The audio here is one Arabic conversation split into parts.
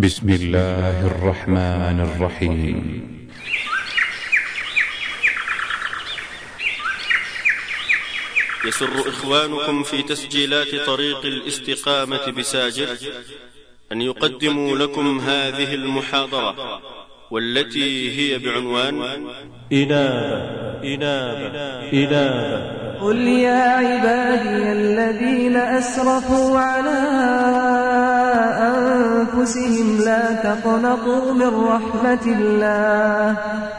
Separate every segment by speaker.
Speaker 1: بسم الله الرحمن الرحيم.
Speaker 2: يسر إخوانكم في تسجيلات طريق الاستقامة بساجر أن يقدموا لكم هذه المحاضرة، والتي هي بعنوان
Speaker 3: إنابة. قل يا عبادي الذين أسرفوا على أنفسهم لا تقنطوا من رحمة الله،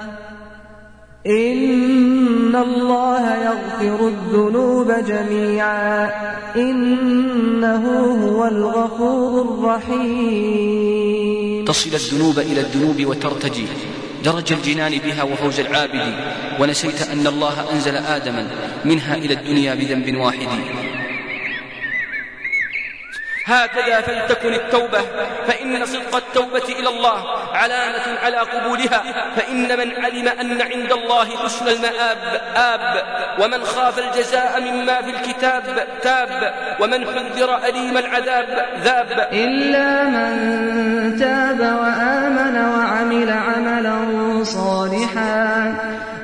Speaker 3: إن الله يغفر الذنوب جميعا إنه هو الغفور الرحيم.
Speaker 4: تصل الذنوب إلى الذنوب وترتجي درج الجنان بها وفوز العابد، ونسيت أن الله أنزل آدما منها إلى الدنيا بذنب واحد. هكذا فلتكن التوبة، فإن صدق التوبة إلى الله علامة على قبولها، فإن من علم أن عند الله حسن المآب آب، ومن خاف الجزاء مما في الكتاب تاب، ومن حذر أليم العذاب ذاب.
Speaker 3: إلا من تاب وآمن وعمل عملا صالحا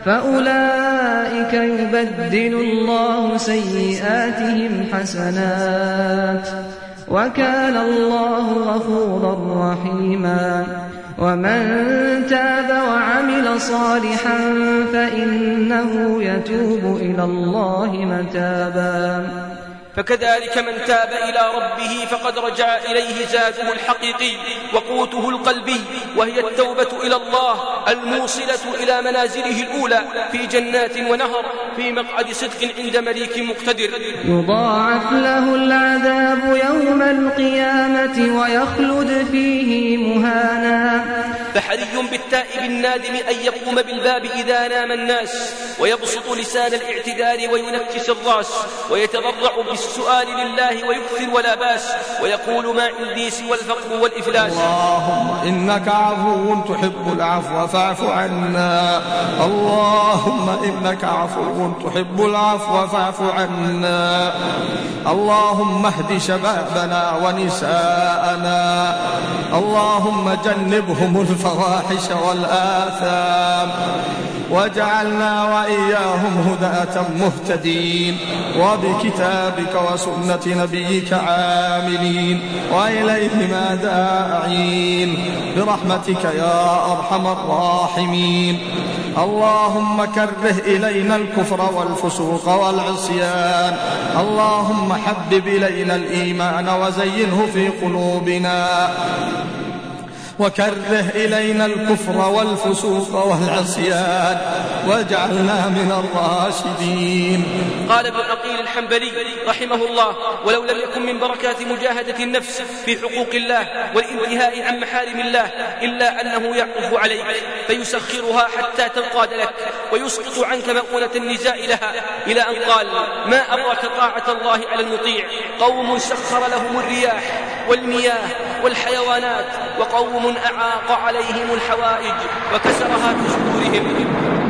Speaker 3: فأولئك يبدل الله سيئاتهم حسنات وكان الله غفورا رحيما. ومن تاب وعمل صالحا فإنه يتوب إلى الله متابا.
Speaker 4: فكذلك من تاب إلى ربه فقد رجع إليه زاده الحقيقي وقوته القلبي، وهي التوبة إلى الله الموصلة إلى منازله الأولى في جنات ونهر في مقعد صدق عند مليك مقتدر.
Speaker 3: يضاعف له العذاب يوم القيامة ويخلد فيه مهانا.
Speaker 4: فحري بالتائب النادم أن يقوم بالباب إذا نام الناس، ويبسط لسان الاعتذار وينكس الراس، ويتضرع بالسؤال لله ويكثر ولا باس، ويقول ما عندي سوى الفقر والإفلاس.
Speaker 5: اللهم إنك عفو تحب العفو فاعف عنا، اللهم إنك عفو تحب العفو فاعف عنا. اللهم اهد شبابنا ونساءنا، اللهم جنبهم الفواحش والآثام، واجعلنا وإياهم هداة مهتدين، وبكتابك وسنة نبيك عاملين، وإليهما داعين برحمتك يا أرحم الراحمين. اللهم كره إلينا الكفر والفسوق والعصيان، اللهم حبب إلينا الإيمان وزينه في قلوبنا، وكره إلينا الكفر والفسوق والعصيان واجعلنا من الراشدين.
Speaker 4: قال ابن عقيل الحنبلي رحمه الله: ولو لم يكن من بركات مجاهدة النفس في حقوق الله والانتهاء عن محارم الله إلا أنه يعطف عليك فيسخرها حتى تنقاد لك ويسقط عنك مؤونة النزاع لها، إلى أن قال: ما أبرك طاعة الله على المطيع، قوم سخر لهم الرياح والمياه والحيوانات، وقوم أعاق عليهم الحوائج وكسرها في صدورهم.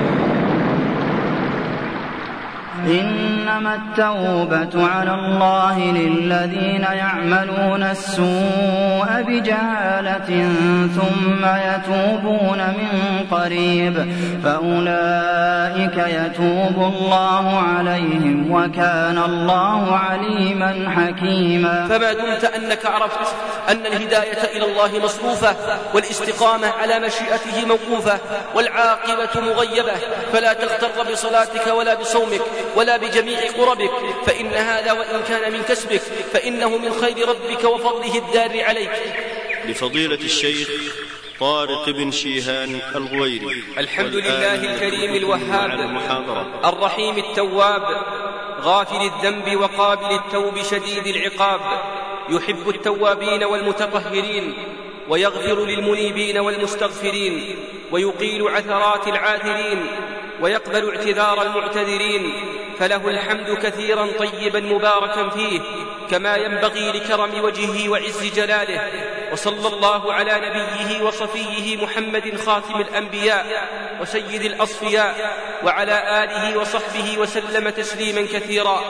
Speaker 6: إنما التوبة على الله للذين يعملون السوء بجهالة ثم يتوبون من قريب فأولئك يتوب الله عليهم وكان الله عليما حكيما.
Speaker 4: فما دمت أنك عرفت أن الهداية إلى الله مصروفة والاستقامة على مشيئته موقوفة والعاقبة مغيبة، فلا تغتر بصلاتك ولا بصومك ولا بجميع قربك، فإن هذا وإن كان من كسبك فإنه من خير ربك وفضله الدار عليك.
Speaker 2: لفضيلة الشيخ طارق بن شيهان الغويري.
Speaker 4: الحمد لله الكريم الوهاب الرحيم التواب غافل الذنب وقابل التوب شديد العقاب، يحب التوابين والمتطهرين ويغفر للمنيبين والمستغفرين، ويقيل عثرات العاثرين ويقبل اعتذار المعتذرين، فله الحمد كثيرا طيبا مباركا فيه كما ينبغي لكرم وجهه وعز جلاله. وصلى الله على نبيه وصفيه محمد خاتم الأنبياء وسيد الأصفياء وعلى آله وصحبه وسلم تسليما كثيرا.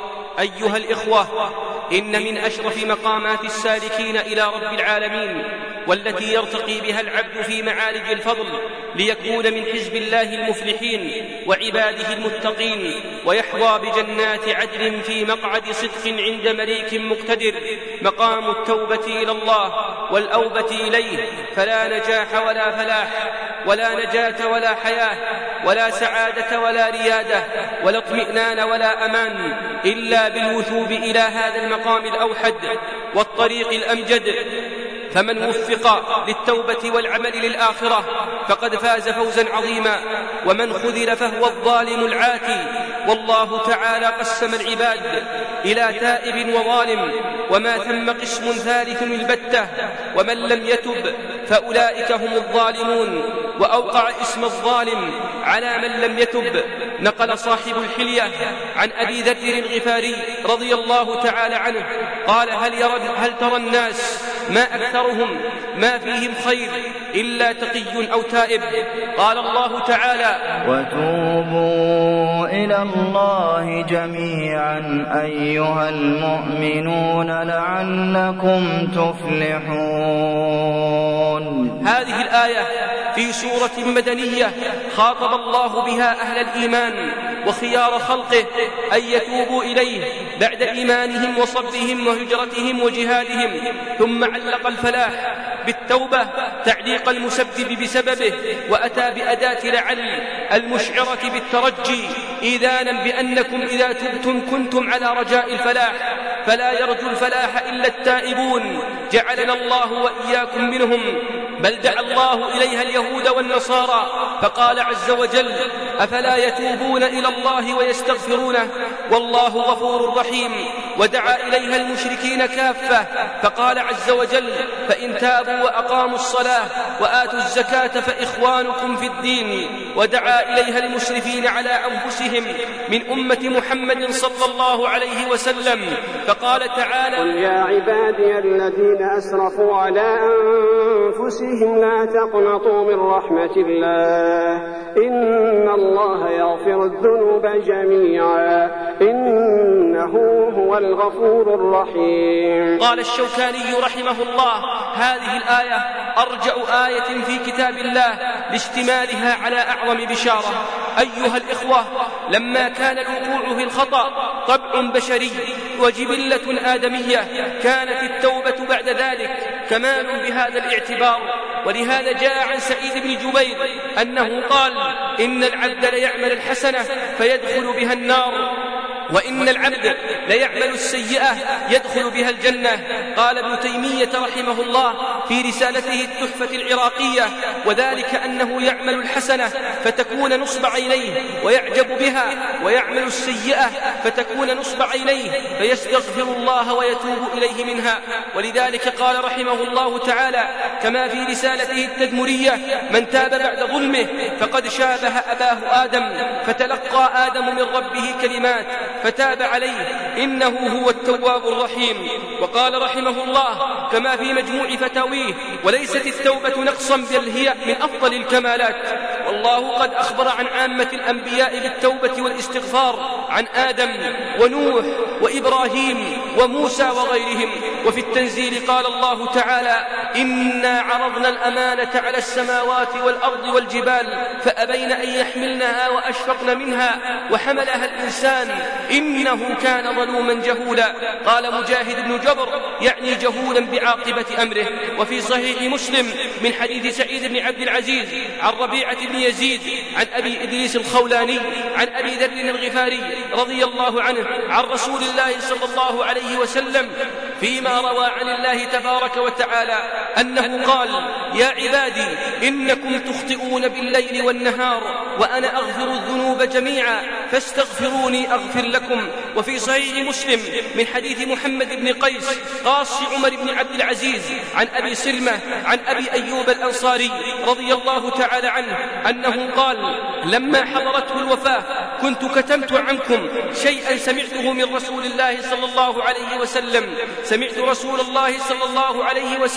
Speaker 4: أيها الإخوة، إن من أشرف مقامات السالكين إلى رب العالمين والتي يرتقي بها العبد في معارج الفضل ليكون من حزب الله المفلحين وعباده المتقين، ويحظى بجنات عدن في مقعد صدق عند مليك مقتدر. مقام التوبة إلى الله والأوبة إليه، فلا نجاح ولا فلاح، ولا نجاة ولا حياة، ولا سعادة ولا ريادة، ولا اطمئنان ولا أمان إلا بالوثوب إلى هذا المقام الأوحد والطريق الأمجد. فمن وفق للتوبة والعمل للآخرة فقد فاز فوزا عظيما، ومن خذل فهو الظالم العاتي. والله تعالى قسم العباد إلى تائب وظالم، وما ثم قسم ثالث البتة، ومن لم يتب فأولئك هم الظالمون. وأوقع اسم الظالم على من لم يتب. نقل صاحب الحلية عن أبي ذر الغفاري رضي الله تعالى عنه قال: هل ترى الناس ما أكثرهم ما فيهم خير إلا تقي أو تائب؟ قال الله تعالى:
Speaker 6: وتوبوا إلى الله جميعا أيها المؤمنون لعلكم تفلحون.
Speaker 4: هذه الآية في سورة مدنية خاطب الله بها أهل الإيمان وخيار خلقه أن يتوبوا إليه بعد إيمانهم وصبرهم وهجرتهم وجهادهم. ثم علق الفلاح بالتوبة تعليق المسبب بسببه، وأتى بأداة لعل المشعرة بالترجي إذانا بأنكم إذا تبتم كنتم على رجاء الفلاح، فلا يرجو الفلاح إلا التائبون، جعلنا الله وإياكم منهم. بل دعا الله إليها اليهود والنصارى فقال عز وجل: أفلا يتوبون إلى الله ويستغفرونه والله غفور رحيم. ودعا إليها المشركين كافة فقال عز وجل: فإن تابوا وأقاموا الصلاة وآتوا الزكاة فإخوانكم في الدين. ودعا إليها المسرفين على أنفسهم من أمة محمد صلى الله عليه وسلم فقال تعالى:
Speaker 7: قل يا عبادي الذين أسرفوا على أنفسهم لا تقنطوا من رحمة الله إن الله يغفر الذنوب جميعا إنه هو الغفور الرحيم.
Speaker 4: قال الشوكاني رحمه الله: هذه الآية أرجأ آية في كتاب الله لاشتمالها على أعظم بشارة. أيها الإخوة، لما كان الوقوع في الخطأ طبع بشري وجبلة آدمية، كانت التوبة بعد ذلك كمال بهذا الاعتبار. ولهذا جاء عن سعيد بن جبير أنه قال: إن العبد ليعمل الحسنة فيدخل بها النار، وإن العبد ليعمل السيئة يدخل بها الجنة. قال ابن تيمية رحمه الله في رسالته التحفة العراقية: وذلك أنه يعمل الحسنة فتكون نصب عينيه ويعجب بها، ويعمل السيئة فتكون نصب عينيه فيستغفر الله ويتوب إليه منها. ولذلك قال رحمه الله تعالى كما في رسالته التدمرية: من تاب بعد ظلمه فقد شابه أباه آدم، فتلقى آدم من ربه كلمات فتاب عليه إنه هو التواب الرحيم. وقال رحمه الله كما في مجموع فتاويه: وليست التوبة نقصا بل هي من أفضل الكمالات. والله قد أخبر عن عامة الأنبياء بالتوبة والاستغفار، عن آدم ونوح وإبراهيم وموسى وغيرهم. وفي التنزيل قال الله تعالى: إنا عرضنا الأمانة على السماوات والأرض والجبال فأبين أن يحملنها وأشفقن منها وحملها الإنسان إنه كان ظلوما جهولا. قال مجاهد بن جبر: يعني جهولا بعاقبة أمره. وفي صحيح مسلم من حديث سعيد بن عبد العزيز عن ربيعة بن يزيد عن أبي إدريس الخولاني عن أبي ذر الغفاري رضي الله عنه عن رسول الله صلى الله عليه وسلم فيما روى عن الله تبارك وتعالى أنه قال: يا عبادي إنكم تخطئون بالليل والنهار وأنا أغفر الذنوب جميعا فاستغفروني أغفر لكم. وفي صحيح مسلم من حديث محمد بن قيس قاص عمر بن عبد العزيز عن أبي سلمة عن أبي أيوب الأنصاري رضي الله تعالى عنه أنه قال: لما حضرته الوفاة كنت كتمت عنكم شيئا سمعته من رسول الله صلى الله عليه وسلم. سمعت رسول الله صلى الله عليه وسلم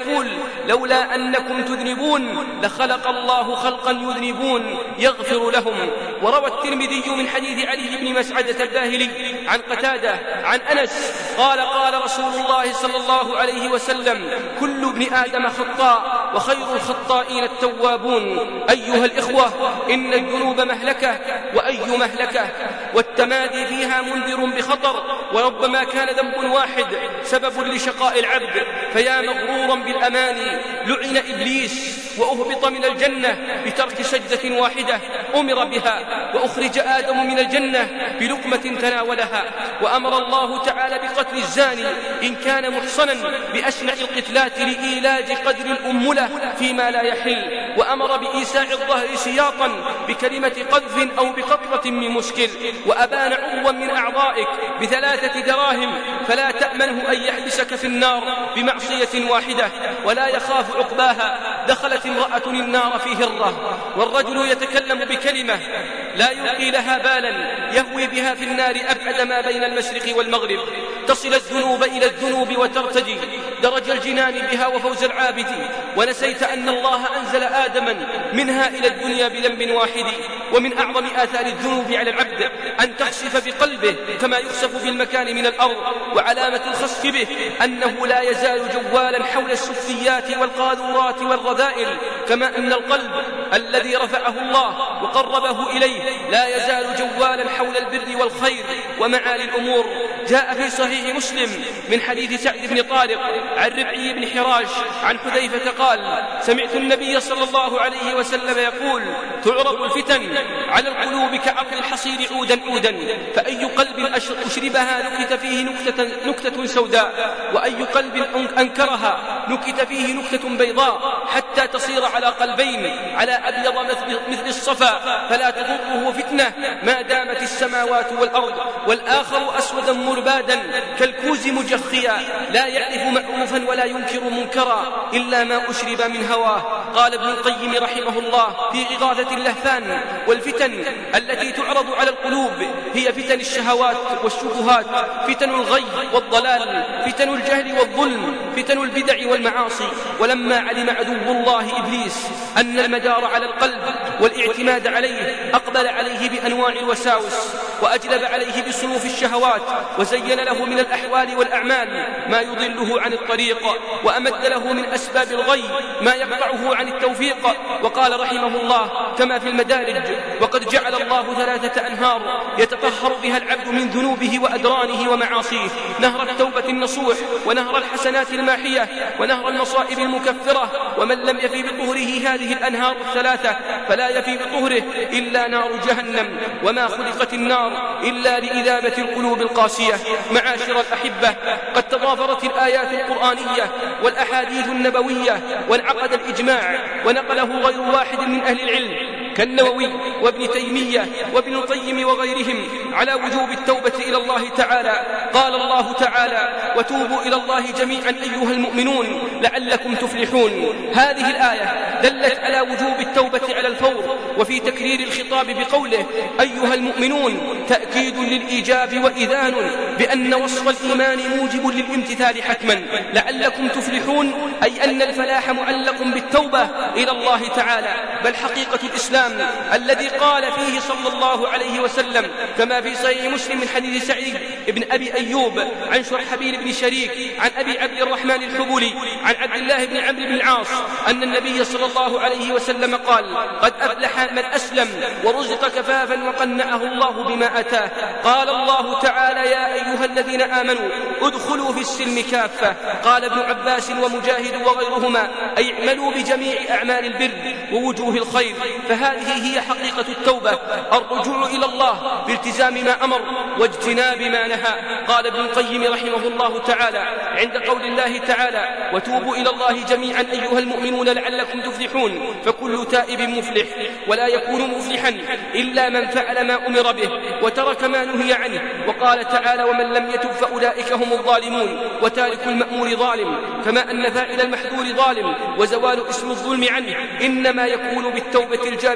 Speaker 4: يقول لولا أنكم تذنبون لخلق الله خلقا يذنبون يغفر لهم. وروى الترمذي من حديث علي بن مسعدة الباهلي عن قتادة عن أنس قال قال رسول الله صلى الله عليه وسلم كل ابن آدم خطاء وخير الخطائين التوابون. أيها الإخوة إن الذنوب مهلكة وأي مهلكة، والتمادي فيها منذر بخطر، وربما كان ذنب واحد سبب لشقاء العبد. فيا مغرورا بالأماني لعن إبليس وأهبط من الجنة بترك سجدة واحدة أمر بها، وأخرج آدم من الجنة بلقمة تناولها. وأمر الله تعالى بقتل الزاني إن كان محصنا بأشنع القتلات لإيلاج قدر الأملة فيما لا يحل. وأمر بإيساع الظهر سياطا بكلمة قذف أو بقطرة من مشكل. وأبان عضوا من أعضائك ب3 دراهم فلا تأمنه أن يحبسك في النار بمعصية واحدة ولا يخاف عقباها. دخلت امرأة النار في هرة، والرجل يتكلم بكلمة لا يلقي لها بالا يهوي بها في النار أبعد ما بين المشرق والمغرب. تصل الذنوب إلى الذنوب وترتجي درج الجنان بها وفوز العابد. ونسيت أن الله أنزل آدما منها إلى الدنيا بذنب واحد. ومن أعظم آثار الذنوب على العبد أن تخسف بقلبه كما يخسف بالمكان من الأرض. وعلامة الخسف به أنه لا يزال جوالا حول السفليات والقاذورات والرذائل، كما أن القلب الذي رفعه الله وقربه إليه لا يزال جوالا حول البر والخير ومعالي الأمور. جاء في صحيح مسلم من حديث سعد بن طارق عن ربعي بن حراش عن حذيفة قال سمعت النبي صلى الله عليه وسلم يقول تعرض الفتن على القلوب كعقل الحصير عودا عودا، فأي قلب أشربها نكت فيه نكتة سوداء، وأي قلب أنكرها نكت فيه نكتة بيضاء، حتى تصير على قلبين على أبيض مثل الصفا فلا تضره فتنة ما دامت السماوات والأرض، والآخر أسودا مربادا كالكوز مجخيا لا يعرف معروفا ولا ينكر منكرا إلا ما أشرب من هواه. قال ابن القيم رحمه الله في إغاثة اللهفان والفتن التي تعرض على القلوب هي فتن الشهوات والشبهات، فتن الغي والضلال، فتن الجهل والظلم، فتن البدع والمعاصي. ولما علم عدو الله إبليس أن المدار على القلب والاعتماد عليه أقبل عليه بأنواع الوساوس وأجلب عليه بصنوف الشهوات، وزين له من الأحوال والأعمال ما يضله عن الطريق، وأمد له من أسباب الغي ما يقطعه عن التوفيق. وقال رحمه الله كما في المدارج وقد جعل الله 3 أنهار يتطهر بها العبد من ذنوبه وأدرانه ومعاصيه: نهر التوبة النصوح، ونهر الحسنات الماحية، ونهر المصائب المكفرة. ومن لم يفي بطهره هذه الأنهار 3 فلا يفي بطهره إلا نار جهنم، وما خلقت النار إلا لإذابة القلوب القاسية. معاشر الأحبة، قد تضافرت الآيات القرآنية والأحاديث النبوية وانعقد الإجماع ونقله غير واحد من أهل العلم كالنووي وابن تيمية وابن القيم وغيرهم على وجوب التوبة إلى الله تعالى. قال الله تعالى: وتوبوا إلى الله جميعا أيها المؤمنون لعلكم تفلحون. هذه الآية دلت على وجوب التوبة على الفور، وفي تكرير الخطاب بقوله أيها المؤمنون تأكيد للإيجاب وإذان بأن وصف الإيمان موجب للامتثال حتما. لعلكم تفلحون أي أن الفلاح معلق بالتوبة إلى الله تعالى. بل حقيقة الإسلام الذي قال فيه صلى الله عليه وسلم كما في صحيح مسلم من حديث سعيد بن أبي أيوب عن شرحبيل بن شريك عن أبي عبد الرحمن الحبولي عن عبد الله بن عمرو بن العاص أن النبي صلى الله عليه وسلم قال: قد أفلح من أسلم ورزق كفافا وقنعه الله بما أتاه. قال الله تعالى: يا أيها الذين آمنوا ادخلوا في السلم كافة. قال ابن عباس ومجاهد وغيرهما: أي اعملوا بجميع أعمال البر ووجوه الخير. فهذه هي حقيقة التوبة، الرجوع إلى الله بالتزام ما أمر واجتناب ما نهى. قال ابن القيم رحمه الله تعالى عند قول الله تعالى: وتوبوا إلى الله جميعا أيها المؤمنون لعلكم تفلحون، فكل تائب مفلح، ولا يكون مفلحا إلا من فعل ما أمر به وترك ما نهي عنه. وقال تعالى: ومن لم يتب فأولئك هم الظالمون. وتارك المأمور ظالم، كما أن فاعل المحذور ظالم، وزوال اسم الظلم عنه إنما يكون بالتوبة الجامعة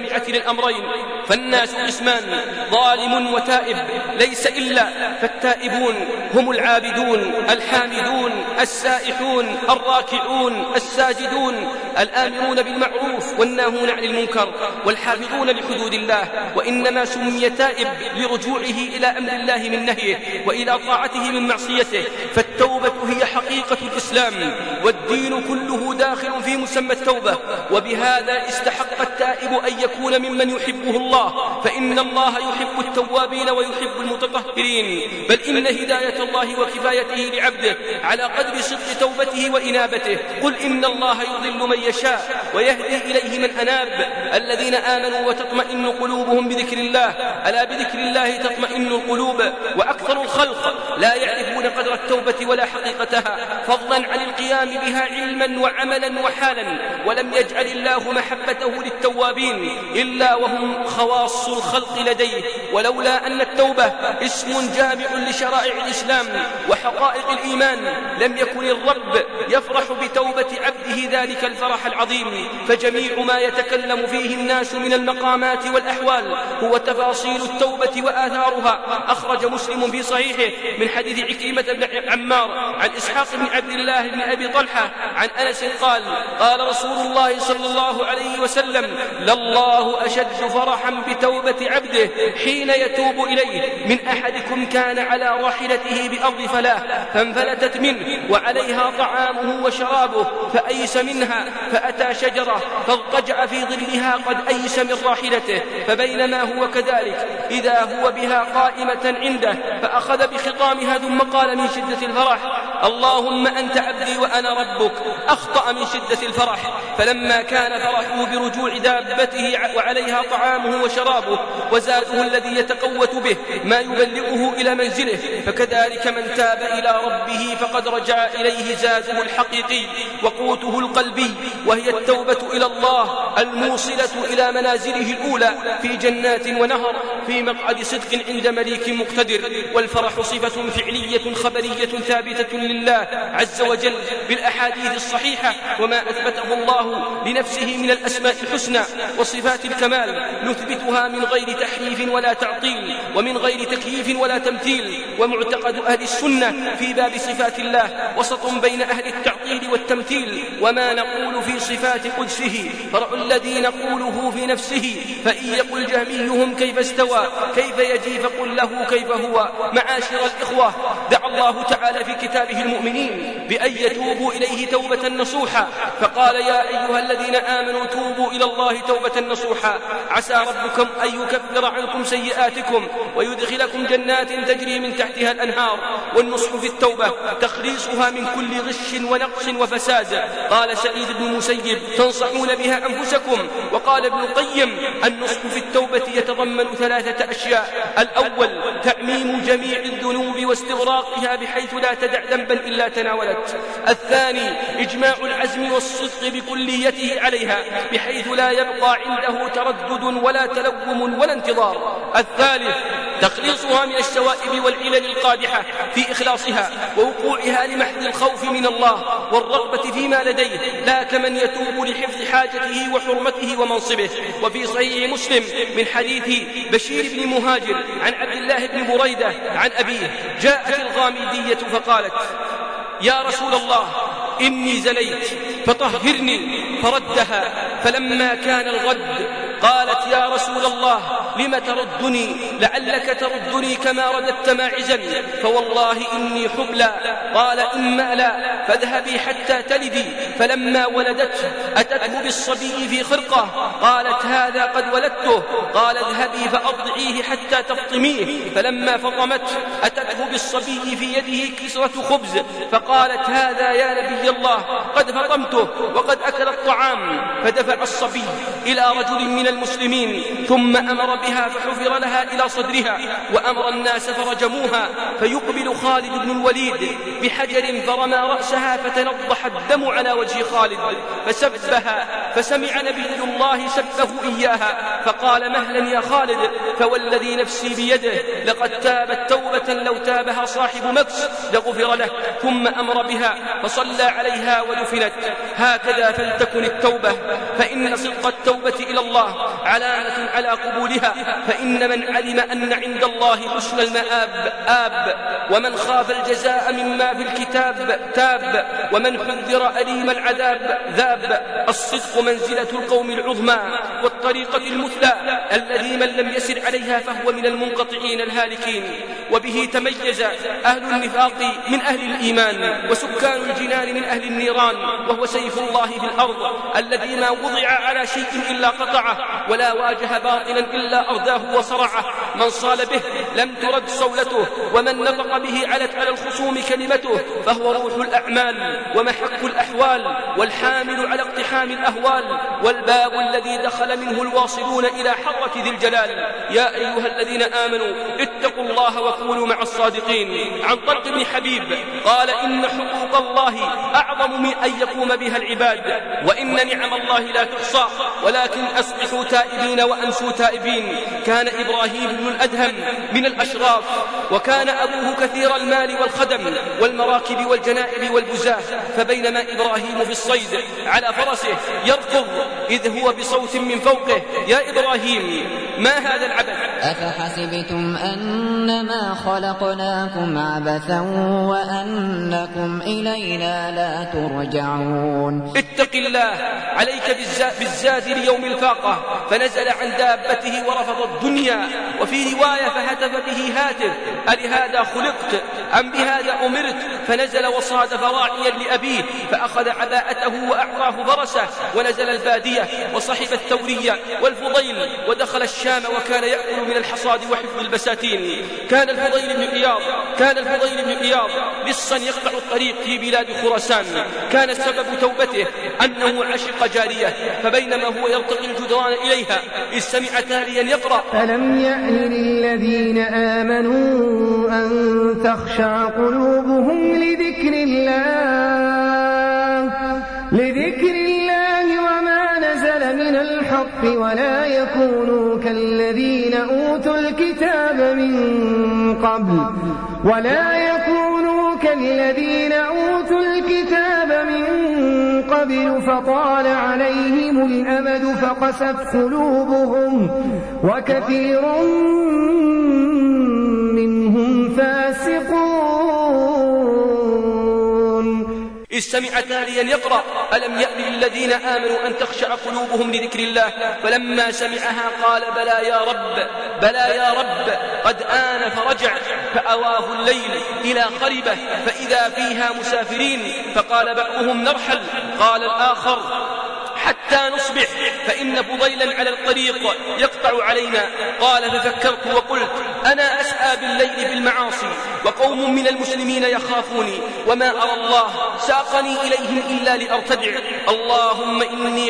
Speaker 4: الجامعة للأمرين. فالناس قسمان: ظالم وتائب، ليس إلا فالتائبون هم العابدون الحامدون السائحون الراكعون الساجدون الآمرون بالمعروف والناهون عن المنكر والحافظون لحدود الله. وإنما سمي تائب لرجوعه إلى أمر الله من نهيه وإلى طاعته من معصيته. فالتوبة هي حقيقة الإسلام، والدين كله داخل في مسمى التوبة. وبهذا استحق التائب أن يكون ممن يحبه الله، فإن الله يحب التوابين ويحب المتطهرين. بل إن هداية الله وكفايته لعبده على قدر صدق توبته وإنابته. قل إن الله يضل من يشاء ويهدي إليه من أناب. الذين آمنوا وتطمئن قلوبهم بذكر الله، ألا بذكر الله تطمئن القلوب. وأكثر الخلق لا يعرفون قدر التوبة ولا حقيقتها، فضلا عن القيام بها علما وعملا وحالا. ولم يجعل الله محبته للتوابين إلا وهم خواص الخلق لديه. ولولا أن التوبة اسم جامع لشرائع الإسلام وحقائق الإيمان، لم يكن الرب يفرح بتوبة عبده ذلك الفرح العظيم. فجميع ما يتكلم فيه الناس من المقامات والأحوال هو تفاصيل التوبة وآثارها. أخرج مسلم في صحيحه من حديث عكرمة بن عمار عن إسحاق بن عبد الله بن أبي طلحة عن أنس قال: قال رسول الله صلى الله عليه وسلم: لله أشد فرحا بتوبة عبده حين يتوب إليه من أحدكم كان على راحلته بأرض فلاة فانفلتت منه وعليها طعامه وشرابه فأيس منها فأتى شجرة فاضطجع في ظلها قد أيس من راحلته، فبينما هو كذلك إذا هو بها قائمة عنده فأخذ بخطامها ثم قال من شدة الفرح: اللهم أنت عبدي وأنا ربك. أخطأ من شدة الفرح، فلما كان فرحه برجوع دابته وعليها طعامه وشرابه وزاده الذي يتقوت به ما يبلغه إلى منزله، فكذلك من تاب إلى ربه فقد رجع إليه زاده الحقيقي وقوته القلبي، وهي التوبة إلى الله الموصلة إلى منازله الأولى في جنات ونهر في مقعد صدق عند مليك مقتدر. والفرح صفة فعلية خبرية ثابتة لله عز وجل بالأحاديث الصحيحة وما أثبته الله لنفسه من الأسماء الحسنى وصفات الكمال، نثبتها من غير تحريف ولا تعطيل ومن غير تكييف ولا تمثيل. ومعتقد أهل السنة في باب صفات الله وسط بين أهل التعطيل والتمثيل. وما نقول في صفات قدسه فرع الذي نقوله في نفسه، فإن يقل جهميهم كيف استوى كيف يجي فقل له كيف هو. معاشر الإخوة، دعا الله تعالى في كتابه المؤمنين بأن يتوبوا إليه توبة نصوحا، فقال: يا أيها الذين آمنوا توبوا إلى الله توبة نصوحا عسى ربكم أن يكفر عنكم سيئاتكم ويدخلكم جنات تجري من تحتها الأنهار. والنصح في التوبة تخليصها من كل غش ونقص وفساد. قال سعيد بن المسيب: تنصحون بها أنفسكم. وقال ابن القيم: النصح في التوبة يتضمن 3 أشياء: الأول تعميم جميع الذنوب واستغراقها بحيث لا تدع ذنبا إلا تناولت. الثاني إجماع العزم والصدق بكليته عليها بحيث لا يبقى عنده تردد ولا تلوم ولا انتظار. الثالث تخليصها من الشوائب والعلل القادحة في إخلاصها ووقوعها لمحض الخوف من الله والرغبة فيما لديه، لا كمن يتوب لحفظ حاجته وحرمته ومنصبه. وفي صحيح مسلم من حديث بشير بن مهاجر عن عبد الله بن بريدة عن أبيه: جاءت الغامدية فقالت: يا رسول الله إني زنيت فطهرني، فردها. فلما كان الغد قالت: يا رسول الله لم تردني؟ لعلك تردني كما رددت ماعزا، فوالله إني حبلى. قال: إما لا فاذهبي حتى تلدي. فلما ولدته أتته بالصبي في خرقة، قالت: هذا قد ولدته. قال: اذهبي فأرضعيه حتى تفطميه. فلما فطمته أتته بالصبي في يده كسرة خبز، فقالت: هذا يا نبي الله قد فطمته وقد أكل الطعام. فدفع الصبي إلى رجل من المسلمين ثم أمر بها فحفر لها إلى صدرها، وأمر الناس فرجموها. فيقبل خالد بن الوليد بحجر فرمى رأسها فتنضح الدم على وجه خالد، فسبها فسمع نبي الله سبه إياها فقال مهلا يا خالد، فوالذي نفسي بيده لقد تابت توبة لو تابها صاحب مكس لغفر له. ثم أمر بها فصلى عليها ودفنت. هكذا فلتكن التوبة، فإن صدق التوبة إلى الله علامة على قبولها، فإن من علم أن عند الله حسن المآب آب، ومن خاف الجزاء مما في الكتاب تاب، ومن حذر أليم العذاب ذاب. الصدق منزلة القوم العظمى والطريقة المثلى الذي من لم يسر عليها فهو من المنقطعين الهالكين. وبه تميز أهل النفاق من أهل الإيمان، وسكان الجنان من أهل النيران، وهو سيف الله في الأرض الذي ما وضع على شيء إلا قطعه، ولا واجه باطلا إلا أرداه وصرعه. من صال به لم ترد صولته، ومن نطق به علت على الخصوم كلمته، فهو روح الأعمال ومحك الأحوال، والحامل على اقتحام الأهوال، والباب الذي دخل منه الواصلون إلى حضرة ذي الجلال. يا أيها الذين آمنوا اتقوا الله وكونوا مع الصادقين. عن طلق بن حبيب قال إن حقوق الله أعظم من أن يقوم بها العباد، وإن نعم الله لا تحصى، ولكن أصبحوا تائبين وأمسوا تائبين. كان إبراهيم بن الأدهم من الأشراف، وكان أبوه كثير المال والخدم والمراكب والجنائب والبزاه، فبينما إبراهيم في الصيد على فرسه يركض إذ هو بصوت من فوقه يا إبراهيم ما هذا العبث؟
Speaker 8: أفحسبتم أنما خلقناكم عبثا وأنكم إلينا لا ترجعون.
Speaker 4: اتق الله عليك بالزاد ليوم الفاقة. فنزل عن دابته ورفض الدنيا. وفي رواية فهتف به هاتف ألهذا خلقت أم بهذا أمرت؟ فنزل وصادف راعيا لأبيه فأخذ عباءته وأعطاه فرسه، ونزل البادية وصحب الثورية والفضيل، ودخل الشام وكان يأكل من الحصاد وحفظ البساتين. كان الفضيل بن إياض لصا يقطع الطريق في بلاد خراسان. كان سبب توبته أنه عشق جارية، فبينما هو يرتقي الجدران إليها إذ سمع تاليا يقرأ
Speaker 3: فلم يأن للذين آمنوا أن تخشع قلوبهم لذكر الله وما نزل من الحق، ولا يكونوا كالذين أوتوا الكتاب من قبل فطال عليهم الأمد فقست قلوبهم وكثير منهم فاسقون.
Speaker 4: إذ سمع تاليا يقرأ ألم يأن للذين آمنوا أن تخشع قلوبهم لذكر الله، فلما سمعها قال بلى يا رب قد آن فرجع. فأواه الليل إلى خربة فإذا فيها مسافرين، فقال بعضهم نرحل، قال الآخر حتى نصبح فإن فضيلا على الطريق يقطع علينا. قال ففكرت وقلت أنا أسعى بالليل بالمعاصي وقوم من المسلمين يخافوني، وما أرى الله ساقني إليهم إلا لأرتدع. اللهم إني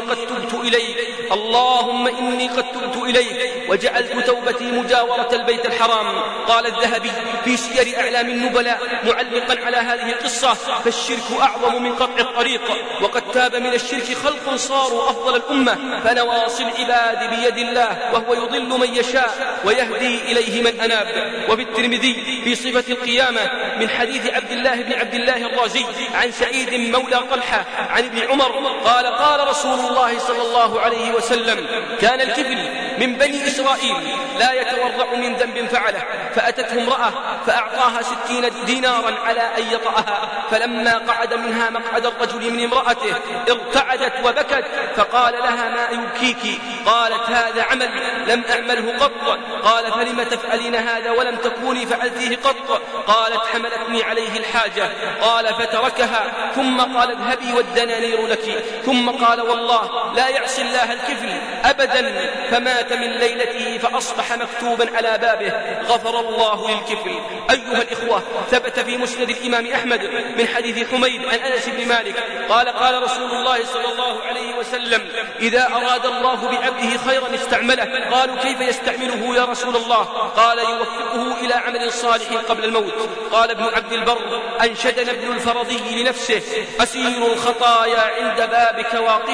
Speaker 4: قد تبت إليك وجعلت توبتي مجاورة البيت الحرام. قال الذهبي في سير أعلام النبلاء معلقا على هذه القصة فالشرك أعظم من قطع الطريق، وقد تاب من الشرك خلق صاروا أفضل الأمة، فنواصي العباد بيد الله وهو يضل من يشاء ويهدي إليه من أناب. وفي الترمذي في صفة القيامة من حديث عبد الله الرازي عن سعيد مولى طلحة عن ابن عمر قال قال رسول الله صلى الله عليه وسلم كان الكفل من بني إسرائيل لا يتورع من ذنب فعله، فأتته امرأة فأعطاها 60 دينارا على أن يطأها، فلما قعد منها مقعد الرجل من امرأته ارتعدت وبكت، فقال لها ما يبكيك؟ قالت هذا عمل لم أعمله قط. قال فلم تفعلين هذا ولم تكوني فعلتيه قط؟ قالت حملتني عليه الحاجة. قال فتركها ثم قال اذهبي والدنانير لك، ثم قال والله لا يعصي الله الكفل أبدا، فمات من ليلته فأصبح مكتوبا على بابه غفر الله للكفل. أيها الإخوة، ثبت في مسند الإمام أحمد من حديث حميد عن أنس بن مالك قال قال رسول الله صلى الله عليه وسلم إذا أراد الله بعبده خيرا استعمله. قالوا كيف يستعمله يا رسول الله؟ قال يوفقه إلى عمل صالح قبل الموت. قال ابن عبد البر أنشدنا ابن الفرضي لنفسه أسير الخطايا عند بابك واقف،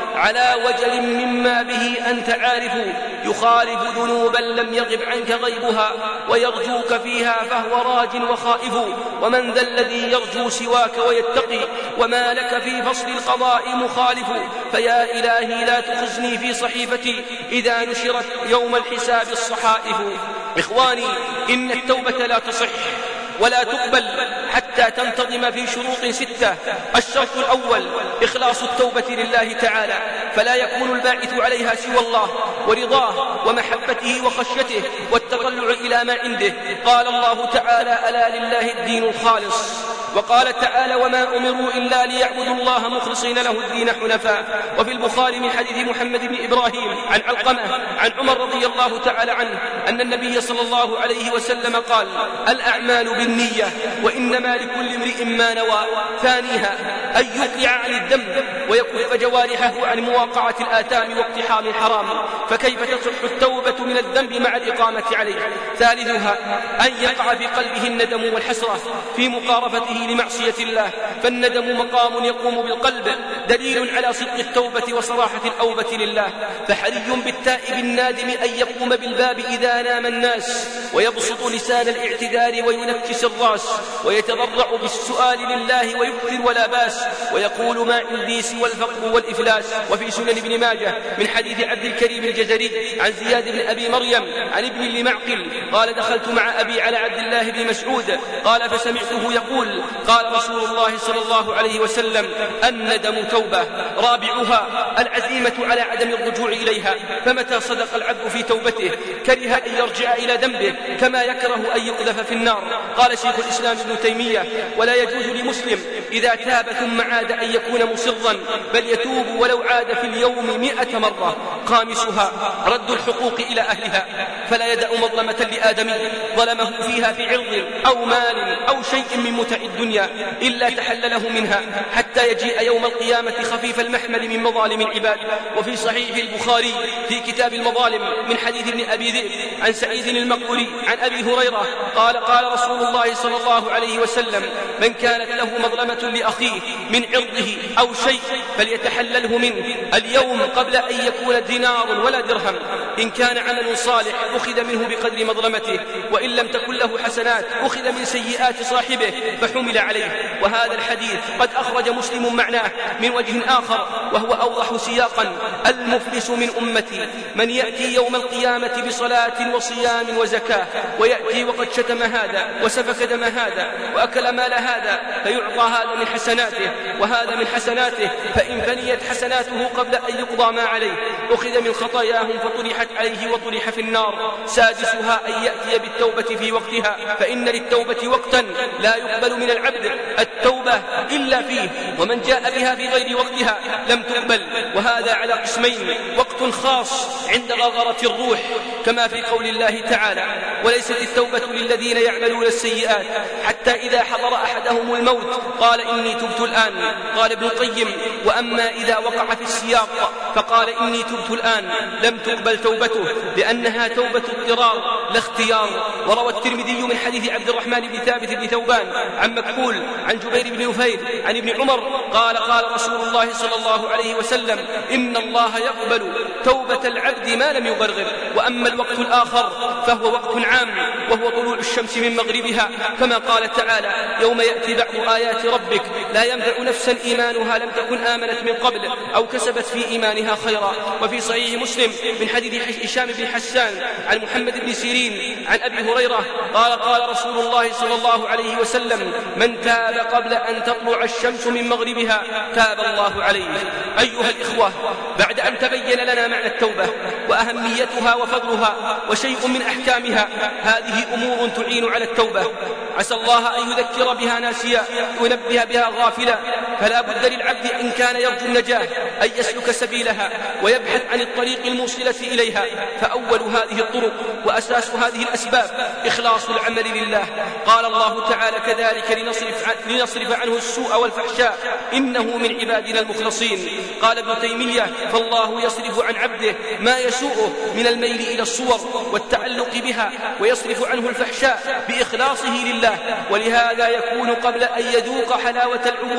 Speaker 4: على وجل مما به أنت عارف، يخالف ذنوبا لم يغب عنك غيبها، ويرجوك فيها فهو راج وخائف. ومن ذا الذي يرجو سواك ويتقي، وما لك في فصل القضاء مخالف. فيا إلهي لا تخزني في صحيفتي إذا نشرت يوم الحساب الصحائف. إخواني، إن التوبة لا تصح ولا تقبل حتى تنتظم في شروط 6. الشرط الأول إخلاص التوبة لله تعالى، فلا يكون الباعث عليها سوى الله ورضاه ومحبته وخشيته والتطلع إلى ما عنده. قال الله تعالى: ألا لله الدين الخالص. وقال تعالى: وما أمروا إلا ليعبدوا الله مخلصين له الدين حنفاء. وفي البخاري من حديث محمد بن إبراهيم عن علقمة عن عمر رضي الله تعالى عنه أن النبي صلى الله عليه وسلم قال: الأعمال بالنية وإنما لكل امرئ ما نوى. ثانيها أن يقلع عن الذنب ويكف جوارحه عن مواقعة الآثام واقتحام الحرام، فكيف تصح التوبة من الذنب مع الإقامة عليه؟ ثالثها أن يقع في قلبه الندم والحسرة في مقارفته لمعصية الله، فالندم مقام يقوم بالقلب، دليل على صدق التوبة وصراحة الأوبة لله. فحري بالتائب النادم أن يقوم بالباب إذا نام الناس، ويبسط لسان الاعتذار وينكس الراس، ويتضرع بالسؤال لله ويكثر ولا باس، ويقول: ما عندي سوى الفقر والإفلاس. وفي سنن ابن ماجه من حديث عبد الكريم الجزري عن زياد بن أبي مريم عن ابن لمعقل قال: دخلت مع أبي على عبد الله بن مسعود قال فسمعته يقول: قال رسول الله صلى الله عليه وسلم: الندم توبة. رابعها العزيمة على عدم الرجوع إليها، فمتى صدق العبد في توبته كره أن يرجع إلى ذنبه كما يكره أن يقذف في النار. قال شيخ الإسلام ابن تيمية: ولا يجوز لمسلم إذا تاب ثم عاد أن يكون مصرا، بل يتوب ولو عاد في اليوم 100 مرة. خامسها رد الحقوق إلى أهلها، فلا يدع مظلمة لآدمي ظلمه فيها في عرض أو مال أو شيء من متع الدنيا إلا تحلله منها حتى يجيء يوم القيامة خفيف المحمل من مظالم العباد. وفي صحيح البخاري في كتاب المظالم من حديث ابن أبي ذئب عن سعيد المقبري عن أبي هريرة قال: قال رسول الله صلى الله عليه وسلم: من كانت له مظلمة لأخيه من عرضه أو شيء فليتحلله منه اليوم قبل أن يكون دينار ولا درهم. إن كان عمل صالح أخذ منه بقدر مظلمته، وإن لم تكن له حسنات أخذ من سيئات صاحبه فحمل عليه. وهذا الحديث قد أخرج مسلم معناه من وجه آخر وهو أوضح سياقا: المفلس من أمتي من يأتي يوم القيامة بصلاة وصيام وزكاة، ويأتي وقد شتم هذا وسفك دم هذا وأكل مال هذا، فيعطى هذا من حسناته وهذا من حسناته، فإن فنيت حسناته قبل أن يقضى ما عليه أخذ من خطاياهم فطرحت عليه وطرح في النار. سادسها أن يأتي بالتوبة في وقتها، فإن للتوبة وقتا لا يقبل من العبد التوبة إلا فيه، ومن جاء بها في غير وقتها لم تقبل. وهذا على قسمين: وقت خاص عند غرغرة الروح كما في قول الله تعالى: وليست التوبة للذين يعملون السيئات حتى إذا حضر أحدهم الموت قال: إني تبت الآن. قال ابن القيم: وأما إذا وقع في السياق فقال: إني تبت الآن لم تقبل توبته، لأنها توبة اضطرار لا اختيار. وروى الترمذي من حديث عبد الرحمن بن ثابت بن ثوبان عن مكحول عن جبير بن نفيل عن ابن عمر قال: قال رسول الله صلى الله عليه وسلم: إن الله يقبل توبة العبد ما لم يبرغر. وأما الوقت الآخر فهو وقت عام، وهو طلوع الشمس من مغربها، كما قال تعالى: يوم يأتي بعض آيات ربك لا ينفع نفسا إيمانها لم تكن آمنت من قبل أو كسبت في إيمانها خيرا. وفي صحيح مسلم من حديث هشام بن حسان عن محمد بن سيرين عن أبي هريرة قال: قال رسول الله صلى الله عليه وسلم: من تاب قبل أن تطلع الشمس من مغربها تاب الله عليه. أيها الإخوة، بعد أن تبين لنا معنى التوبة وأهميتها وفضلها وشيء من أحكامها، هذه أمور تعين على التوبة. عسى الله أن يذكر بها ناسيا وينبه بها غافلا، فلا بد للعبد إن كان يرجو النجاة أن يسلك سبيلها ويبحث عن الطريق الموصلة إليها. فأول هذه الطرق وأساس هذه الأسباب إخلاص العمل لله. قال الله تعالى: كذلك لنصرف عنه السوء والفحشاء إنه من عبادنا المخلصين. قال ابن تيمية: فالله يصرف عن عبده ما يسوءه من الميل إلى الصور والتعلق بها، ويصرف عنه الفحشاء بإخلاصه لله. ولهذا يكون قبل أن يذوق حلاوة العبودية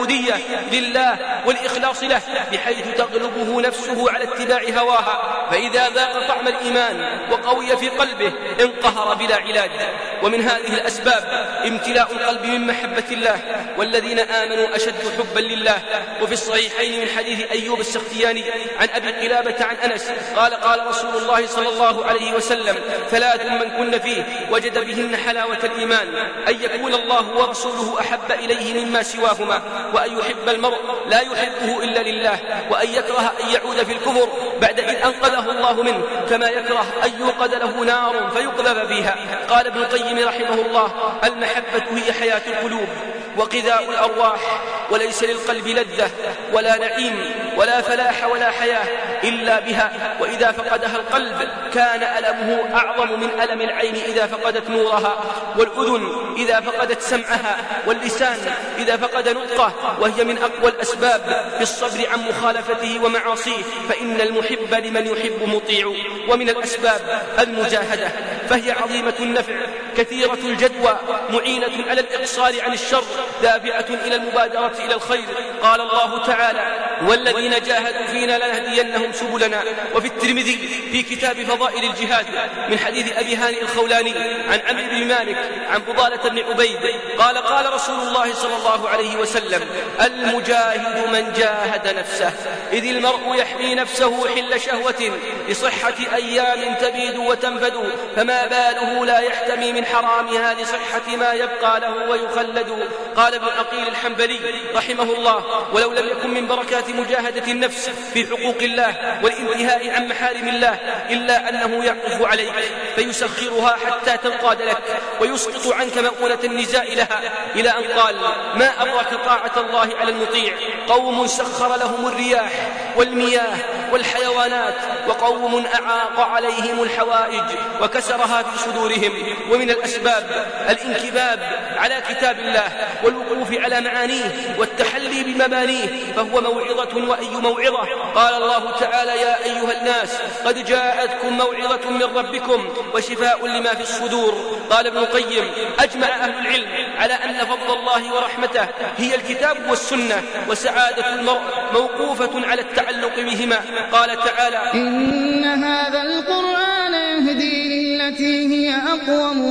Speaker 4: لله والإخلاص له، بحيث تغلبه نفسه على اتباع هواها، فإذا ذاق طعم الإيمان وقوي في قلبه انقهر بلا علاج. ومن هذه الأسباب امتلاء القلب من محبة الله، والذين آمنوا أشد حبا لله. وفي الصحيحين من حديث أيوب السختياني عن أبي قلابة عن أنس قال قال رسول الله صلى الله عليه وسلم: 3 من كن فيه وجد بهن حلاوة الإيمان: أن يكون الله ورسوله أحب إليه مما سواهما، وأن يحب المرء لا يحبه إلا لله، وأن يكره أن يعود في الكفر بعد إذ أنقذه الله منه، كما يكره أن يوقد له نار فيقذف فيها. قال ابن القيم رحمه الله: المحبة هي حياة القلوب وغذاء الأرواح، وليس للقلب لذة ولا نعيم ولا فلاح ولا حياة إلا بها، وإذا فقدها القلب كان ألمه أعظم من ألم العين إذا فقدت نورها، والأذن إذا فقدت سمعها، واللسان إذا فقد نطقه، وهي من أقوى الأسباب في الصبر عن مخالفته ومعاصيه، فإن المحب لمن يحب مطيع. ومن الأسباب المجاهدة، فهي عظيمة النفع كثيرة الجدوى، معينة على الإقصار عن الشر، دافعة إلى المبادرة إلى الخير. قال الله تعالى: والذين جاهدوا فينا لنهدينهم سبلنا. وفي الترمذي في كتاب فضائل الجهاد من حديث أبي هانئ الخولاني عن عمرو بن مالك عن فضالة بن عبيد قال قال رسول الله صلى الله عليه وسلم: المجاهد من جاهد نفسه، إذ المرء يحمي نفسه حل شهوة لصحة أيام تبيد وتنفد، فما باله لا يحتمي من حرامها لصحة ما يبقى له ويخلد. قال ابن عقيل الحنبلي رحمه الله: ولو لم يكن من بركات مجاهدة النفس في حقوق الله والانتهاء عن محارم الله إلا أنه يعطف عليك فيسخرها حتى تنقاد لك، ويسقط عنك مؤونة النزاع لها، إلى أن قال: ما أبرك طاعة الله على المطيع، قوم سخر لهم الرياح والمياه والحيوانات، وقوم أعاق عليهم الحوائج وكسرها في صدورهم. ومن الأسباب الانكباب على كتاب الله والوقوف على معانيه والتحلي بمبانيه، فهو موعظة وأي موعظة. قال الله تعالى: يا أيها الناس قد جاءتكم موعظة من ربكم وشفاء لما في الصدور. قال ابن القيم: أجمع أهل العلم على أن فضل الله ورحمته هي الكتاب والسنة، وسعادة المرء موقوفة على التعلق بهما. قال تعالى:
Speaker 3: إن هذا القرآن يهدي للتي هي أقوم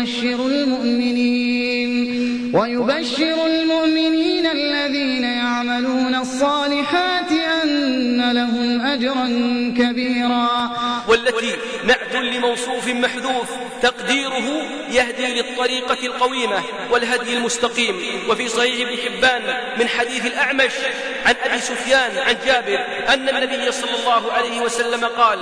Speaker 3: ويبشر المؤمنين الذين يعملون الصالحات أن لهم أجرا كبيرا.
Speaker 4: والتي نعت لموصوف محذوف تقديره يهدي للطريقة القويمة والهدي المستقيم. وفي صحيح ابن حبان من حديث الأعمش عن أبي سفيان عن جابر أن النبي صلى الله عليه وسلم قال: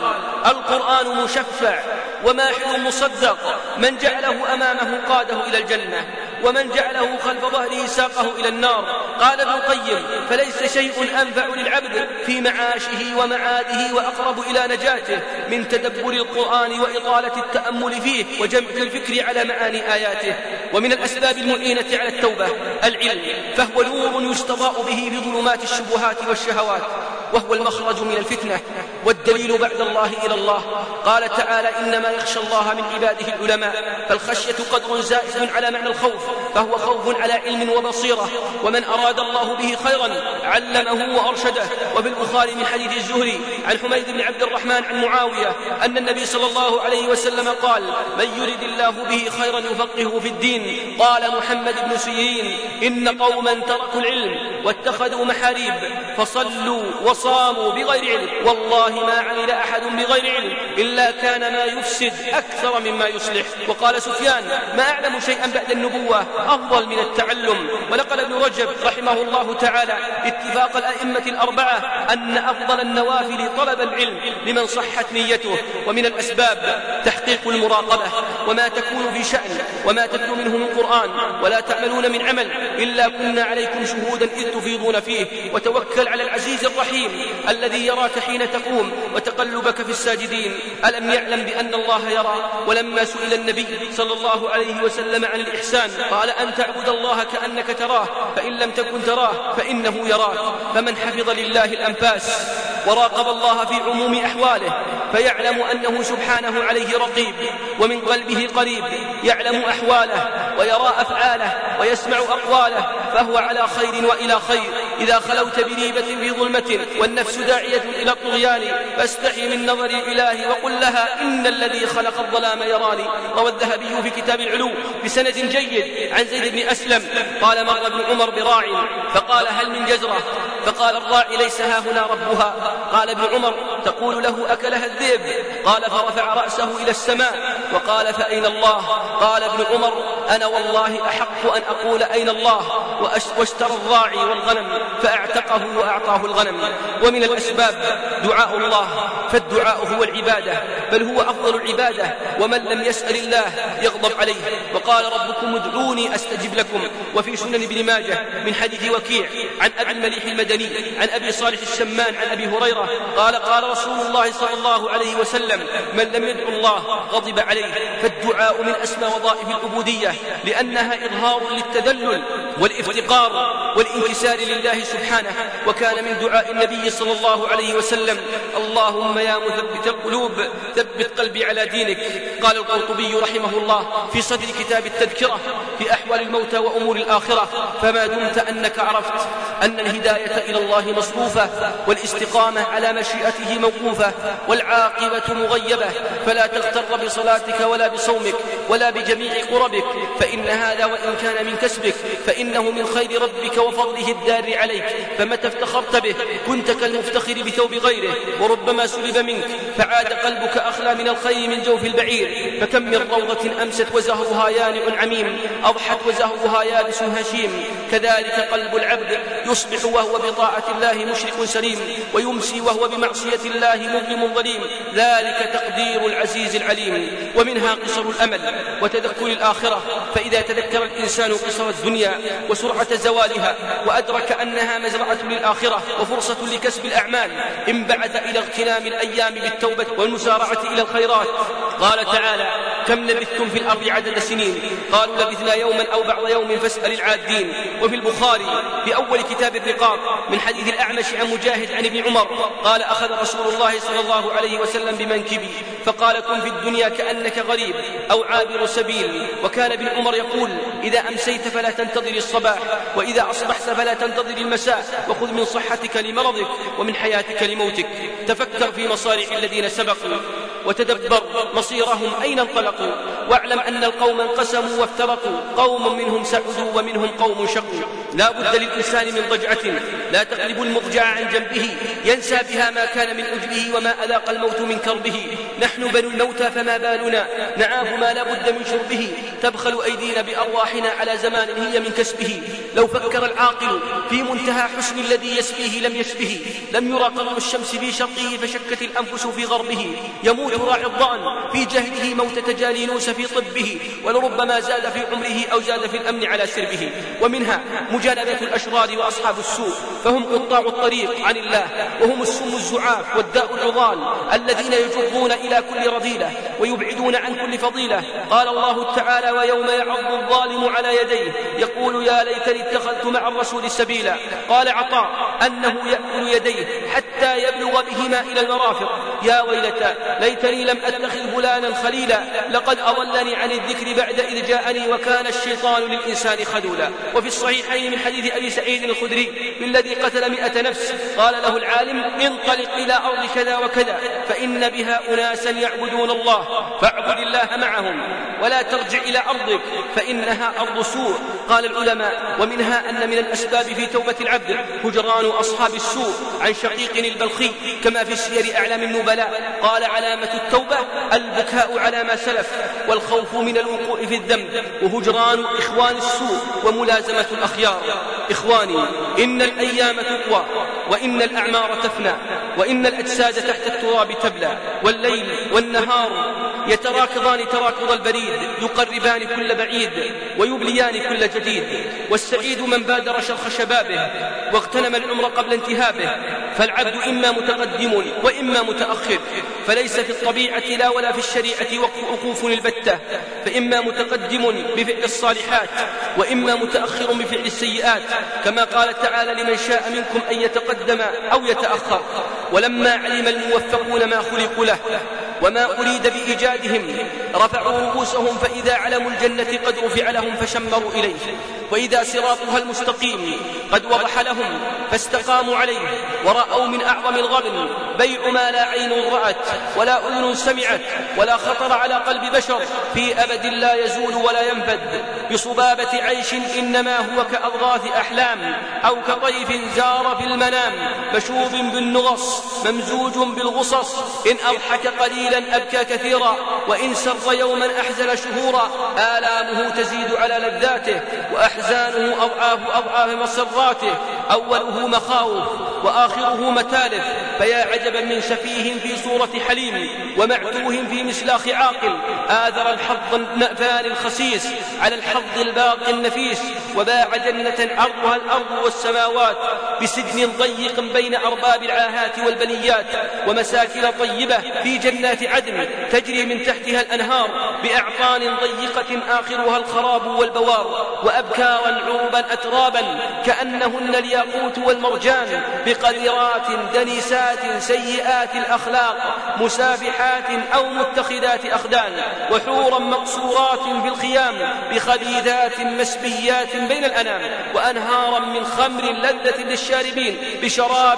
Speaker 4: القرآن مشفع وماحل مصدق، من جعله أمامه قاده إلى الجنة، ومن جعله خلف ظهره ساقه إلى النار. قال ابن القيم: فليس شيء أنفع للعبد في معاشه ومعاده وأقرب إلى نجاته من تدبر القرآن وإطالة التأمل فيه وجمع الفكر على معاني آياته. ومن الأسباب المعينة على التوبة العلم، فهو نور يستضاء به بظلمات الشبهات والشهوات، وهو المخرج من الفتنة والدليل بعد الله إلى الله. قال تعالى: إنما يخشى الله من عباده العلماء. فالخشية قدر زائد على معنى الخوف، فهو خوف على علم وبصيرة، ومن أراد الله به خيرا علمه وأرشده. وفي البخاري من حديث الزهري عن حميد بن عبد الرحمن عن معاوية أن النبي صلى الله عليه وسلم قال: من يرد الله به خيرا يفقهه في الدين. قال محمد بن سيرين: إن قوما تركوا العلم واتخذوا محاريب فصلوا وصاموا بغير علم، والله ما عمل أحد بغير علم إلا كان ما يفسد أكثر مما يصلح. وقال سفيان: ما أعلم شيئا بعد النبوة أفضل من التعلم. ونقل ابن رجب رحمه الله تعالى اتفاق الأئمة الأربعة أن أفضل النوافل طلب العلم لمن صحت نيته. ومن الأسباب تحقيق المراقبة، وما تكون في شأن وما تتلو منه من قرآن ولا تعملون من عمل إلا كنا عليكم شهودا إذ تفيضون فيه. وتوكل على العزيز الرحيم الذي يراك حين تقوم وتقلبك في الساجدين. ألم يعلم بأن الله يرى؟ ولما سئل النبي صلى الله عليه وسلم عن الإحسان قال: أن تعبد الله كأنك تراه، فإن لم تكن تراه فإنه يراك. فمن حفظ لله الأنفاس وراقب الله في عموم أحواله فيعلم أنه سبحانه عليه رقيب، ومن قلبه قريب، يعلم أحواله ويرى أفعاله ويسمع أقواله، فهو على خير وإلى خير. إذا خلوت بريبة في ظلمة والنفس داعية إلى الطغيان فاستحي من نظر الإله وقل لها إن الذي خلق الظلام يراني. روى الذهبي في كتاب العلو بسند جيد عن زيد بن أسلم قال مر ابن عمر براع فقال هل من جزرة؟ فقال الراعي ليس ها هنا ربها. قال ابن عمر تقول له أكلها الذئب؟ قال فرفع رأسه إلى السماء وقال فأين الله؟ قال ابن عمر أنا والله أحق أن أقول أين الله. واشترى الراعي والغنم فأعتقه وأعطاه الغنم. ومن الأسباب دعاء الله، فالدعاء هو العبادة، بل هو أفضل العبادة، ومن لم يسأل الله يغضب عليه. وقال ربكم ادعوني أستجب لكم. وفي سنن ابن ماجه من حديث وكيع عن أبي المليح المدني عن أبي صالح الشمان عن أبي هريرة قال رسول الله صلى الله عليه وسلم من لم يدعو الله غضب عليه. فالدعاء من أسمى وظائف العبودية، لأنها إظهار للتذلل والافتقار والانكسار لله سبحانه. وكان من دعاء النبي صلى الله عليه وسلم اللهم يا مثبت القلوب ثبت قلبي على دينك. قال القرطبي رحمه الله في صدر كتاب التذكرة في أحوال الموتى وأمور الآخرة فما دمت أنك عرفت أن الهداية إلى الله مصروفة والاستقامة على مشيئته موقوفة والعاقبة مغيبة، فلا تغتر بصلاتك ولا بصومك ولا بجميع قربك، فإن هذا وإن كان من كسبك فإنه من خير ربك وفضله الدار عليك. فمتى افتخرت به كنت كالمفتخر بثوب غيره، وربما سلب منك فعاد قلبك أخلى من الخير من جوف البعير. فكم من روضة أمست وزهرها يانع عميم، أضحت وزهرها يابس هشيم. كذلك قلب العبد يصبح وهو بطاعة الله مشرق سليم، ويمسي وهو بمعصية الله مظلم ظليم. ذلك تقدير العزيز العليم. ومنها قصر الأمل وتذكر الآخرة، فإذا تذكر الإنسان قصر الدنيا وسرعة زوالها وأدرك أنها مزرعة للآخرة وفرصة لكسب الأعمال انبعث إلى اغتنام الأيام بالتوبة والمسارعة إلى الخيرات. قال تعالى كم لبثتم في الأرض عدد سنين؟ قالوا لبثنا يوما أو بعض يوم فاسأل العادين. وفي البخاري في أول كتاب الرقاق من حديث الأعمش عن مجاهد عن ابن عمر قال أخذ رسول الله صلى الله عليه وسلم بمنكبي فقال كن في الدنيا كأنك غريب أو عابر سبيل. وكان ابن عمر يقول إذا أمسيت فلا تنتظر الصباح، وإذا أصبحت فلا تنتظر المساء، وخذ من صحتك لمرضك ومن حياتك لموتك. تفكر في مصارع الذين سبقوا وتدبر مصيرهم أين انطلقوا، واعلم أن القوم انقسموا وافترقوا، قوم منهم سعدوا ومنهم قوم شقوا. لا بد للإنسان من ضجعة لا تغلب المضجع عن جنبه ينسى بها ما كان من أجله وما أذاق الموت من كربه. نحن بنو الموتى فما بالنا نعاه ما لا بد من شربه. تبخل أيدينا بأرواحنا على زمان هي من كسبه. لو فكر العاقل في منتهى حسن الذي يسبيه لم يشبه، لم يرى قرن الشمس في شرقه فشكت الأنفس في غربه. يموت راعي الضأن في جهله موتة جالينوس في طبه، ولربما زاد في عمره أو زاد في الأمن على سربه. ومنها مجانبة الأشرار وأصحاب السوء، فهم قطاع الطريق عن الله، وهم السم الزعاف والداء العضال الذين يجرون إلى كل رذيلة ويبعدون عن كل فضيلة. قال الله تعالى ويوم يعض الظالم على يديه يقول يا ليتني اتخذت مع الرسول سبيلا. قال عطاء أنه يأكل يديه حتى يبلغ بهما إلى المرافق. يا ويلتى ليتني لم أتخذ فلانا خليلا لقد أضلني عن الذكر بعد إذ جاءني وكان الشيطان للإنسان خذولا. وفي الصحيحين من حديث أبي سعيد الخدري بالذي قتل 100 نفس قال له العالم انطلق إلى أرض كذا وكذا فإن بها أناسا يعبدون الله فاعبد الله معهم ولا ترجع إلى أرضك فإنها أرض سوء. قال العلماء ومنها أن من الأسباب في توبة العبد هجران أصحاب السوء عن شقيق البلخي كما في سير أعلام النبلاء قال علامة التوبة البكاء على ما سلف والخوف من الوقوع في الذنب وهجران إخوان السوء وملازمة الأخيار. إخواني إن الأيام تقوى وإن الأعمار تفنى وإن الأجساد تحت التراب تبلى والليل والنهار يتراكضان تراكض البريد يقربان كل بعيد ويبليان كل جديد. والسعيد من بادر شرخ شبابه واغتنم العمر قبل انتهابه. فالعبد إما متقدم وإما متأخر فليس في الطبيعة لا ولا في الشريعة وقوف البتة. فإما متقدم بفعل الصالحات وإما متأخر بفعل السيئات كما قال تعالى لمن شاء منكم أن يتقدم أو يتأخر. ولما علم الموفقون ما خلقوا له وما أريد بإيجادهم رفعوا رؤوسهم فإذا علموا الجنة قد رفع لهم فشمروا إليه. وإذا صراطها المستقيم قد وضح لهم فاستقاموا عليه ورأوا من أعظم الغبن بيع ما لا عين رأت ولا أذن سمعت ولا خطر على قلب بشر في أبد لا يزول ولا ينفد بصبابة عيش إنما هو كأضغاث أحلام أو كطيف زار في المنام مشوب بالنغص ممزوج بالغصص إن أضحك قليلا أبكى كثيرا وإن سر يوما أحزن شهورا آلامه تزيد على لذاته وأحزانه أضعاف مسراته أوله مخاوف وآخره متالف فيا عجبا من سفيه في صورة حليم ومعتوه في مسلاخ عاقل آذر الحظ النأفان الخسيس على الحظ الباقي النفيس وباع جنة عرضها الأرض والسماوات بسجن ضيق بين أرباب العاهات والبليات ومساكن طيبة في جنات عدن تجري من تحتها الأنهار بأعطان ضيقة آخرها الخراب والبوار وأبكارا عربا أترابا كأنهن الياقوت والمرجان بقذرات دنيسات سيئات الأخلاق مسابحات أو متخذات أخدان وحورا مقصورات في الخيام بخليذات مسبيات بين الأنام وأنهارا من خمر لذة للشاربين بشراب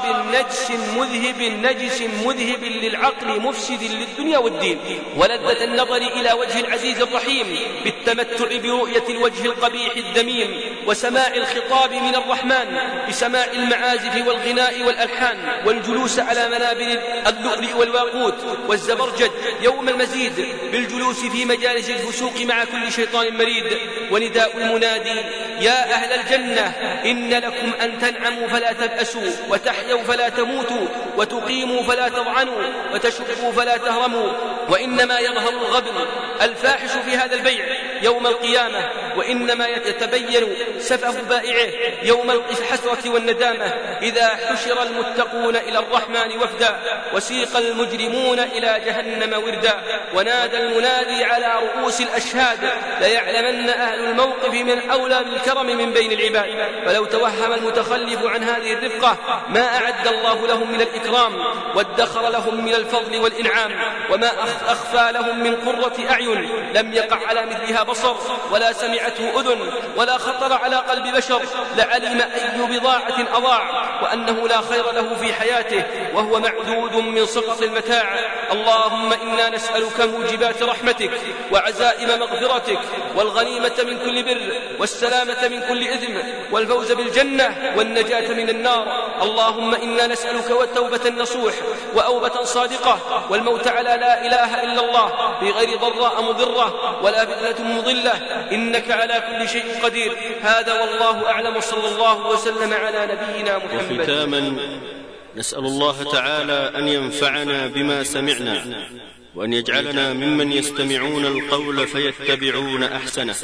Speaker 4: نجس مذهب للعقل مفسد للدنيا والدين ولذة النظر إلى وجه العزيز الرحيم بالتمتع برؤية الوجه القبيح الذميم وسماع الخطاب من الرحمن بسماع المعازف والغناء والألحان والجلوس على منابر اللؤلؤ والواقوت والزبرجد يوم المزيد بالجلوس في مجالس الفسوق مع كل شيطان مريد ونداء المنادي يا أهل الجنة إن لكم أن تنعموا فلا تبأسوا وتحيوا فلا تموتوا وتقيموا فلا تضعنوا وتشبوا فلا تهرموا وإنما يظهر الغبن الفاحش في هذا البيع يوم القيامة وإنما يتبين سفه بائعه يوم الحسرة والندامة إذا حشر المتقون إلى الرحمن وفدا وسيق المجرمون إلى جهنم وردا ونادى المنادي على رؤوس الأشهاد ليعلمن أهل الموقف من أولى بالكرم من بين العباد فلو توهم المتخلف عن هذه الرفقة ما أعد الله لهم من الإكرام وادخر لهم من الفضل والإنعام وما أخفى لهم من قرة أعين لم يقع على مثلها بصر ولا سمعته أذن ولا خطر على قلب بشر لعلم أي بضاعة أضاع وأنه لا خير له في حياته وهو معدود من سقط المتاع اللهم إنا نسألك موجبات رحمتك وعزائم مغفرتك والغنيمة من كل بر والسلامة من كل إثم والفوز بالجنة والنجاة من النار اللهم إنا نسألك والتوبة النصوح وأوبة صادقة والموت على لا إله إلا الله بغير ضراء مضرة ولا فتنة مضلة إنك على كل شيء قدير هذا والله أعلم صلى الله وسلم على نبينا محمد.
Speaker 2: وختاما نسأل الله تعالى أن ينفعنا بما سمعنا وأن يجعلنا ممن يستمعون القول فيتبعون أحسنه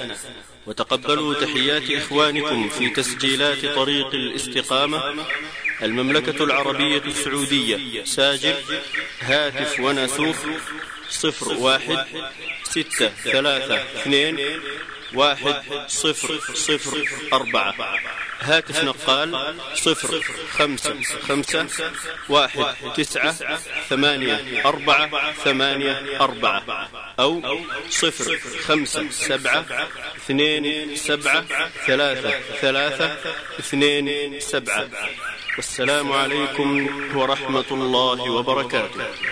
Speaker 2: وتقبلوا تحيات إخوانكم في تسجيلات طريق الاستقامة المملكة العربية السعودية ساجر هاتف وناسوخ 0163210004 هاتف نقال 0551988484 أو 0572733327 والسلام عليكم ورحمة الله وبركاته.